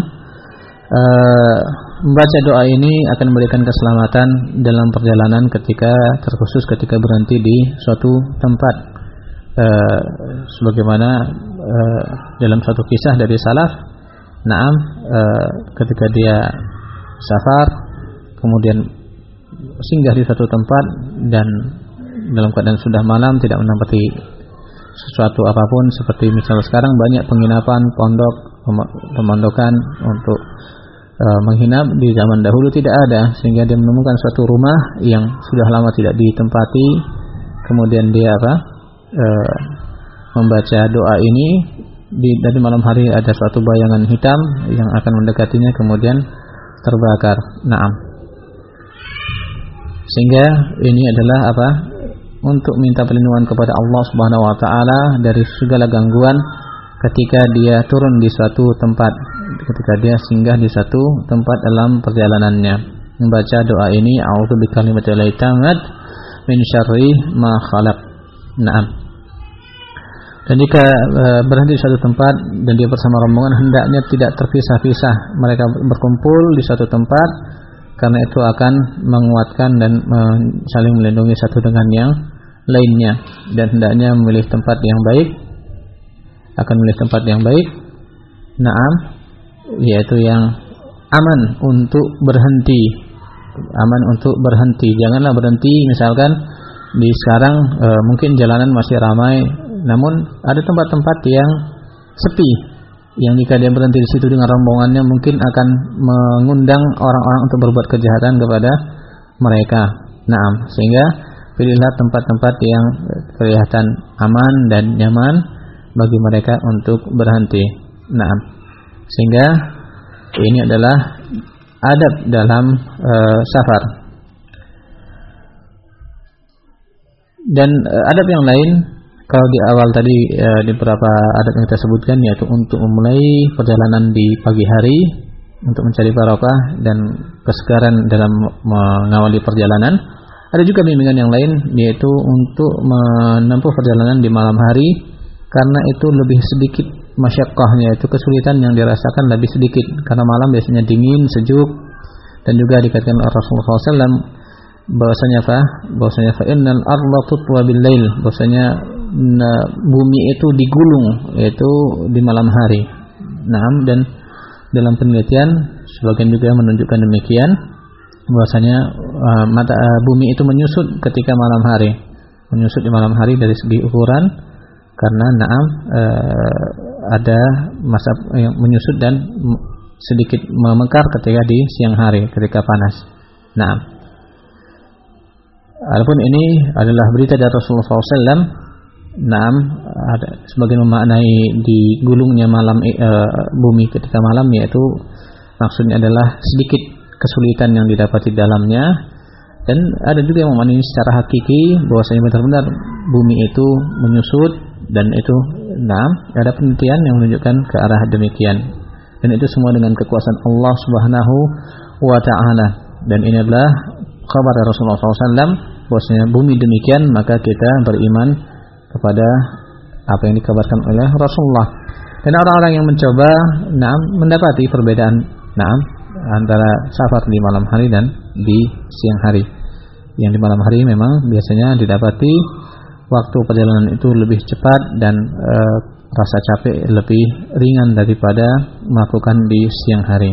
uh, membaca doa ini akan memberikan keselamatan dalam perjalanan, ketika terkhusus ketika berhenti di suatu tempat. Uh, sebagaimana uh, dalam suatu kisah dari salaf, naam uh, ketika dia safar kemudian singgah di suatu tempat dan dalam keadaan sudah malam, tidak menempati sesuatu apapun, seperti misalnya sekarang banyak penginapan, pondok, pemondokan untuk uh, menghinap. Di zaman dahulu tidak ada, sehingga dia menemukan suatu rumah yang sudah lama tidak ditempati, kemudian dia apa uh, membaca doa ini, di dari malam hari ada suatu bayangan hitam yang akan mendekatinya kemudian terbakar. Naam. Sehingga ini adalah apa? Untuk minta perlindungan kepada Allah Subhanahu wa taala dari segala gangguan ketika dia turun di suatu tempat, ketika dia singgah di suatu tempat dalam perjalanannya. Membaca doa ini, a'udzu bikalimatillahit tammat min syarri ma khalaq. Naam. Dan jika e, berhenti di suatu tempat dan dia bersama rombongan, hendaknya tidak terpisah-pisah. Mereka berkumpul di suatu tempat karena itu akan menguatkan dan e, saling melindungi satu dengan yang lainnya. Dan hendaknya memilih tempat yang baik, akan memilih tempat yang baik, naam, yaitu yang aman untuk berhenti, aman untuk berhenti. Janganlah berhenti misalkan di sekarang e, mungkin jalanan masih ramai, namun ada tempat-tempat yang sepi, yang jika dia berhenti di situ dengan rombongannya mungkin akan mengundang orang-orang untuk berbuat kejahatan kepada mereka. Naam, sehingga pilihlah tempat-tempat yang kelihatan aman dan nyaman bagi mereka untuk berhenti. Naam, sehingga ini adalah adab dalam uh, safar. Dan uh, adab yang lain, kalau di awal tadi e, di beberapa adab yang kita sebutkan, yaitu untuk memulai perjalanan di pagi hari untuk mencari barokah dan kesegaran dalam mengawali perjalanan. Ada juga bimbingan yang lain, yaitu untuk menempuh perjalanan di malam hari karena itu lebih sedikit masyaqqahnya, itu kesulitan yang dirasakan lebih sedikit karena malam biasanya dingin, sejuk. Dan juga dikatakan oleh Rasulullah shallallahu alaihi wasallam bahwasanya apa? Bahwasanya fa innal arda tutwa bil lail, bahwasanya nah, bumi itu digulung yaitu di malam hari. Nah, dan dalam penelitian sebagian juga menunjukkan demikian, bahwasanya uh, mata uh, bumi itu menyusut ketika malam hari, menyusut di malam hari dari segi ukuran, karena naam uh, ada masa yang menyusut dan sedikit memekar ketika di siang hari ketika panas. Nah, adapun ini adalah berita dari Rasulullah shallallahu alaihi wasallam. Naam, ada sebagian memaknai digulungnya malam e, bumi ketika malam, yaitu maksudnya adalah sedikit kesulitan yang didapati dalamnya. Dan ada juga yang memaknai secara hakiki bahwasanya benar-benar bumi itu menyusut, dan itu naam, ada penelitian yang menunjukkan ke arah demikian. Dan itu semua dengan kekuasaan Allah Subhanahu wa taala. Dan ini adalah kabar dari Rasulullah shallallahu alaihi wasallam bahwasanya bumi demikian, maka kita beriman kepada apa yang dikabarkan oleh Rasulullah. Dan orang-orang yang mencoba naam mendapati perbedaan naam antara safar di malam hari dan di siang hari. Yang di malam hari memang biasanya didapati waktu perjalanan itu lebih cepat dan e, rasa capek lebih ringan daripada melakukan di siang hari.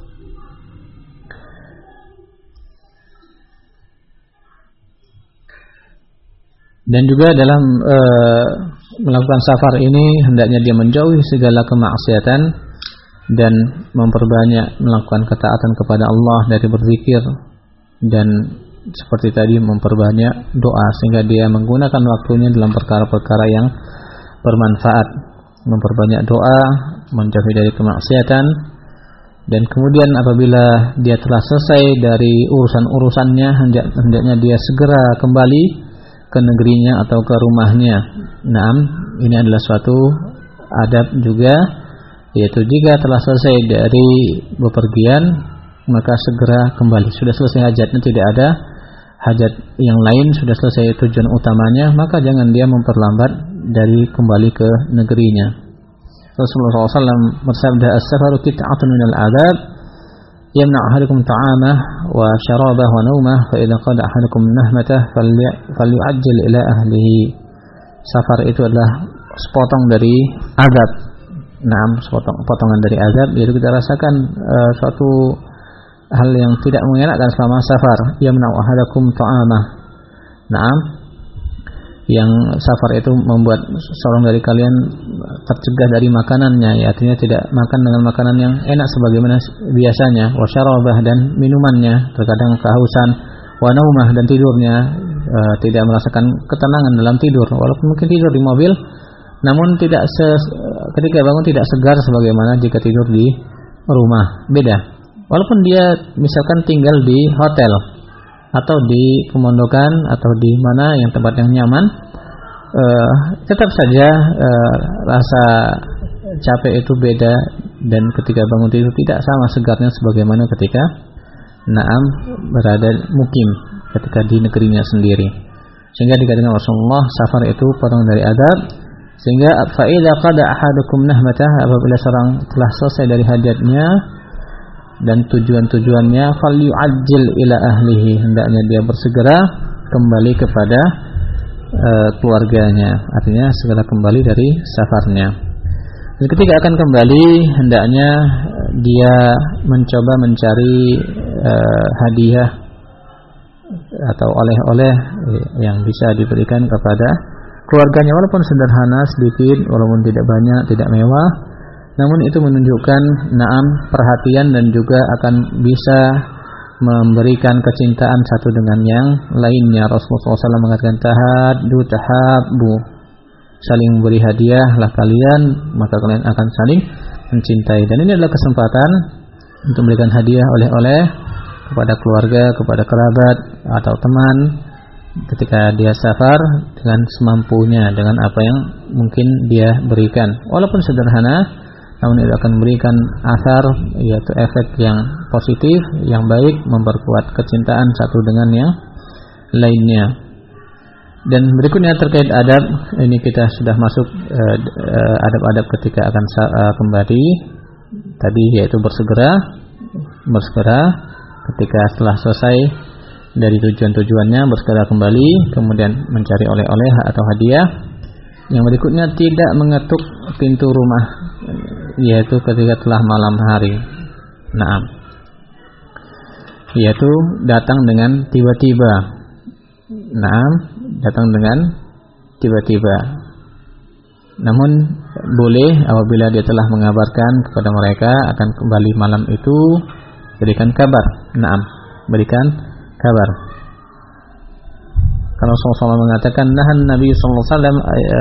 Dan juga dalam e, melakukan safar ini hendaknya dia menjauhi segala kemaksiatan dan memperbanyak melakukan ketaatan kepada Allah dari berzikir, dan seperti tadi memperbanyak doa sehingga dia menggunakan waktunya dalam perkara-perkara yang bermanfaat, memperbanyak doa, menjauhi dari kemaksiatan. Dan kemudian apabila dia telah selesai dari urusan-urusannya, hendaknya dia segera kembali ke negerinya atau ke rumahnya. Naam, ini adalah suatu adab juga, yaitu jika telah selesai dari bepergian maka segera kembali. Sudah selesai hajatnya, tidak ada hajat yang lain, sudah selesai tujuan utamanya, maka jangan dia memperlambat dari kembali ke negerinya. Rasulullah shallallahu alaihi wasallam bersabda, "As-safaru qit'atun minal 'adzab yamna'u ahadukum ta'amah wa syarabah wa naumah fa idza qada ahadukum nahmatah falyu'ajjil ila ahlihi." Safar itu adalah sepotong dari azab. Naam, sepotong potongan dari azab, yaitu kita rasakan uh, suatu hal yang tidak mengenakan selama safar. Yamna'u ahadakum ta'amah. Naam, yang safar itu membuat seorang dari kalian tercegah dari makanannya, ya, artinya tidak makan dengan makanan yang enak sebagaimana biasanya. Wa syarabah, dan minumannya, terkadang kehausan. Wa naumah, dan tidurnya, e, tidak merasakan ketenangan dalam tidur, walaupun mungkin tidur di mobil, namun tidak se ketika bangun tidak segar sebagaimana jika tidur di rumah. Beda. Walaupun dia misalkan tinggal di hotel atau di pemondokan atau di mana yang tempat yang nyaman, uh, tetap saja uh, rasa capek itu beda, dan ketika bangun tidur tidak sama segarnya sebagaimana ketika naam berada mukim, ketika di negerinya sendiri. Sehingga dikatakan Rasulullah, safar itu potong dari adab. Sehingga fa idza qada ahadukum nahmatah, apabila seorang telah selesai dari hajatnya dan tujuan-tujuannya, falyu'ajjil ila ahlihi, hendaknya dia bersegera kembali kepada uh, keluarganya, artinya segera kembali dari safarnya. Dan ketika akan kembali, hendaknya dia mencoba mencari uh, hadiah atau oleh-oleh yang bisa diberikan kepada keluarganya, walaupun sederhana sedikit, walaupun tidak banyak, tidak mewah, namun itu menunjukkan naam perhatian dan juga akan bisa memberikan kecintaan satu dengan yang lainnya. Rasulullah shallallahu alaihi wasallam mengatakan, tahaddu tahabbu, saling memberi hadiahlah kalian, maka kalian akan saling mencintai. Dan ini adalah kesempatan untuk memberikan hadiah oleh-oleh kepada keluarga, kepada kerabat atau teman ketika dia safar dengan semampunya, dengan apa yang mungkin dia berikan, walaupun sederhana, namun itu akan memberikan asar, yaitu efek yang positif, yang baik, memperkuat kecintaan satu dengan yang lainnya. Dan berikutnya terkait adab, ini kita sudah masuk uh, uh, adab-adab ketika akan uh, kembali tadi, yaitu bersegera bersegera ketika setelah selesai dari tujuan-tujuannya, bersegera kembali, kemudian mencari oleh-oleh atau hadiah. Yang berikutnya, tidak mengetuk pintu rumah, yaitu ketika telah malam hari. Naam, yaitu datang dengan tiba-tiba. Naam, datang dengan tiba-tiba. Namun boleh apabila dia telah mengabarkan kepada mereka akan kembali malam itu, berikan kabar. Naam, berikan kabar. Karena Rasulullah mengatakan, nahan Nabi sallallahu alaihi wasallam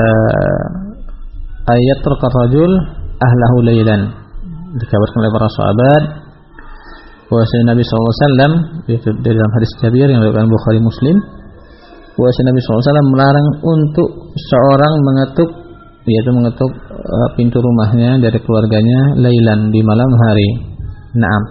ayat terkarajul ahlahu laylan. Dikabarkan oleh para sahabat bahwasanya Nabi sallallahu alaihi wasallam, itu dalam hadis Jabir yang diriwayatkan Bukhari Muslim, bahwasanya Nabi sallallahu alaihi wasallam melarang untuk seorang mengetuk, yaitu mengetuk uh, pintu rumahnya dari keluarganya laylan, di malam hari. Naam.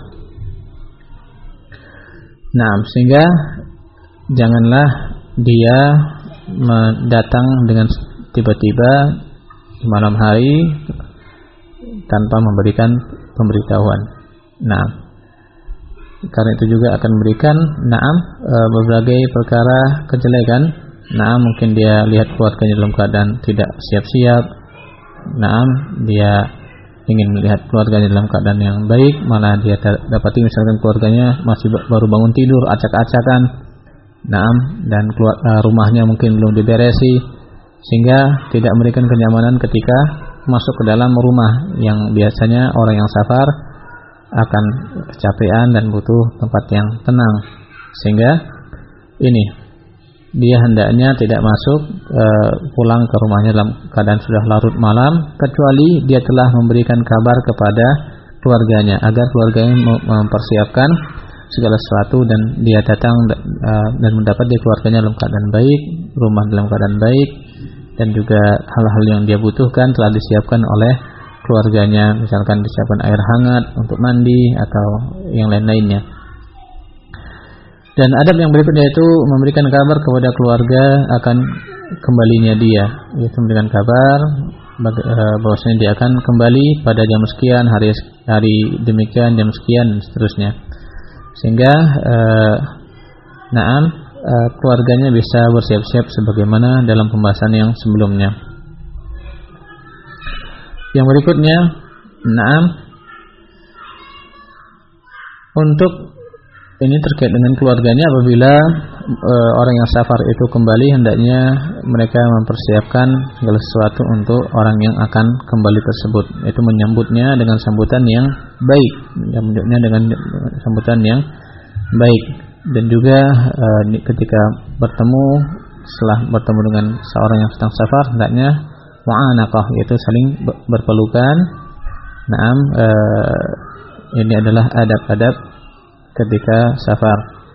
Naam, sehingga janganlah dia datang dengan tiba-tiba di malam hari tanpa memberikan pemberitahuan. Nah, karena itu juga akan memberikan naam e, berbagai perkara kejelekan. Naam, mungkin dia lihat keluarganya dalam keadaan tidak siap-siap. Naam, dia ingin melihat keluarganya dalam keadaan yang baik, malah dia dapati misalkan keluarganya masih baru bangun tidur, acak-acakan. Naam, dan keluar, uh, rumahnya mungkin belum diberesi, sehingga tidak memberikan kenyamanan ketika masuk ke dalam rumah yang biasanya orang yang safar akan kecapean dan butuh tempat yang tenang. Sehingga ini dia hendaknya tidak masuk uh, pulang ke rumahnya dalam keadaan sudah larut malam, kecuali dia telah memberikan kabar kepada keluarganya agar keluarganya mempersiapkan segala sesuatu, dan dia datang uh, dan mendapat di keluarganya dalam keadaan baik, rumah dalam keadaan baik, dan juga hal-hal yang dia butuhkan telah disiapkan oleh keluarganya, misalkan disiapkan air hangat untuk mandi atau yang lain-lainnya. Dan adab yang berikutnya itu memberikan kabar kepada keluarga akan kembalinya dia, yaitu memberikan kabar bahwasanya dia akan kembali pada jam sekian, hari hari demikian, jam sekian, dan seterusnya. Sehingga uh, naam uh, keluarganya bisa bersiap-siap sebagaimana dalam pembahasan yang sebelumnya. Yang berikutnya, naam, untuk ini terkait dengan keluarganya, apabila uh, orang yang safar itu kembali, hendaknya mereka mempersiapkan segala sesuatu untuk orang yang akan kembali tersebut, itu menyambutnya dengan sambutan yang baik, menyambutnya dengan sambutan yang baik, dan juga uh, ketika bertemu, setelah bertemu dengan seorang yang sedang safar, hendaknya mu'anaqah, yaitu saling berpelukan. Naam, uh, ini adalah adab-adab ketika safar.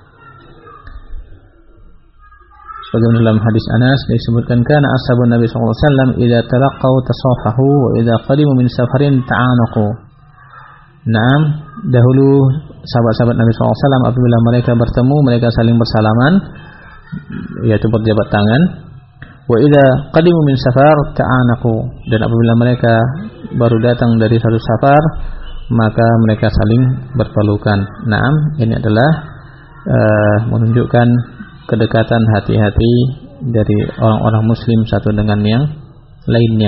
Sebagaimana dalam hadis Anas disebutkan, kana ashabun Nabi sallallahu alaihi wasallam idza talaqaw tasafahu wa idza qadimu min safarin ta'anaqu. Naam, dahulu sahabat-sahabat Nabi sallallahu alaihi wasallam apabila mereka bertemu, mereka saling bersalaman, yaitu berjabat tangan. Wa idza qadimu min safar ta'anaqu, dan apabila mereka baru datang dari satu safar, maka mereka saling berpelukan. Naam, ini adalah uh, menunjukkan kedekatan hati-hati dari orang-orang muslim satu dengan yang lainnya.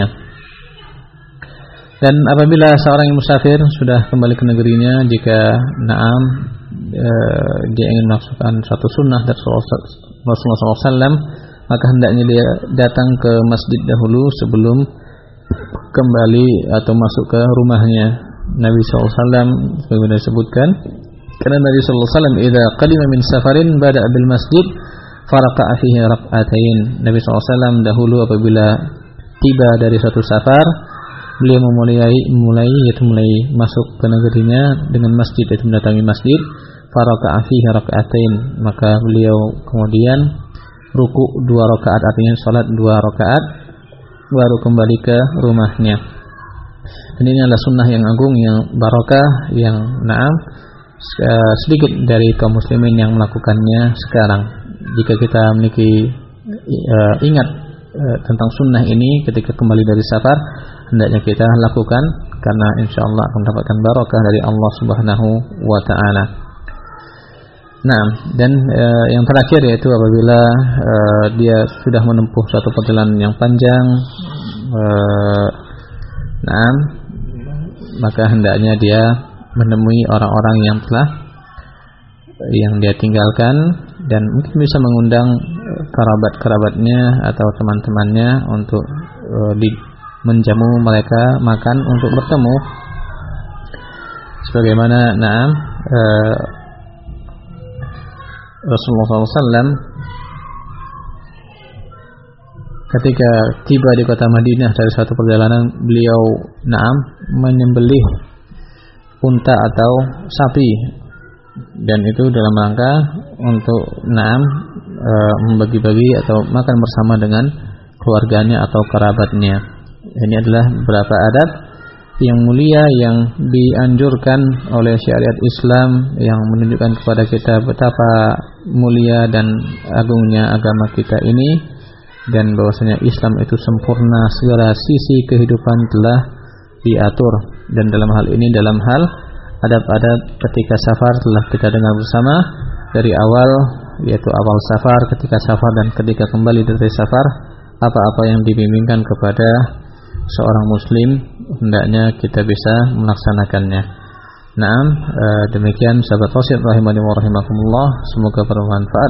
Dan apabila seorang yang musafir sudah kembali ke negerinya, jika naam e, dia ingin melaksanakan suatu sunnah dari Rasulullah sallallahu alaihi wasallam, maka hendaknya dia datang ke masjid dahulu sebelum kembali atau masuk ke rumahnya. Nabi sallallahu alaihi wasallam sebagaimana disebutkan, karena Nabi sallallahu alaihi wasallam idza qadima min safarin bada'a bil masjid faraqa'a fihi rak'atain. Nabi sallallahu alaihi wasallam dahulu apabila tiba dari suatu safar, beliau memulai mulai yaitu mulai masuk ke negerinya dengan masjid, yaitu mendatangi masjid. Faraqa'a fihi rak'atain, maka beliau kemudian ruku dua rakaat, artinya salat dua rakaat, baru kembali ke rumahnya. Dan ini adalah sunnah yang agung, yang barakah, yang naam sedikit dari kaum muslimin yang melakukannya sekarang. Jika kita memiliki uh, ingat uh, tentang sunnah ini ketika kembali dari safar, hendaknya kita lakukan, karena insyaallah akan mendapatkan barakah dari Allah Subhanahu wa taala. Nah, dan uh, yang terakhir yaitu apabila uh, dia sudah menempuh suatu perjalanan yang panjang, uh, nah, maka hendaknya dia menemui orang-orang yang telah yang dia tinggalkan, dan mungkin bisa mengundang kerabat-kerabatnya atau teman-temannya untuk uh, di, menjamu mereka makan untuk bertemu. Sebagaimana naam uh, Rasulullah sallallahu alaihi wasallam ketika tiba di kota Madinah dari suatu perjalanan, beliau naam menyembelih unta atau sapi, dan itu dalam rangka untuk naam e, membagi-bagi atau makan bersama dengan keluarganya atau kerabatnya. Ini adalah beberapa adab yang mulia yang dianjurkan oleh syariat Islam, yang menunjukkan kepada kita betapa mulia dan agungnya agama kita ini, dan bahwasanya Islam itu sempurna, segala sisi kehidupan telah diatur. Dan dalam hal ini, dalam hal adab-adab ketika safar telah kita dengar bersama dari awal, yaitu awal safar, ketika safar, dan ketika kembali dari safar, apa-apa yang dibimbingkan kepada seorang muslim hendaknya kita bisa melaksanakannya. Naam, demikian sahabat Rasul rahimani wa rahimakumullah, semoga bermanfaat.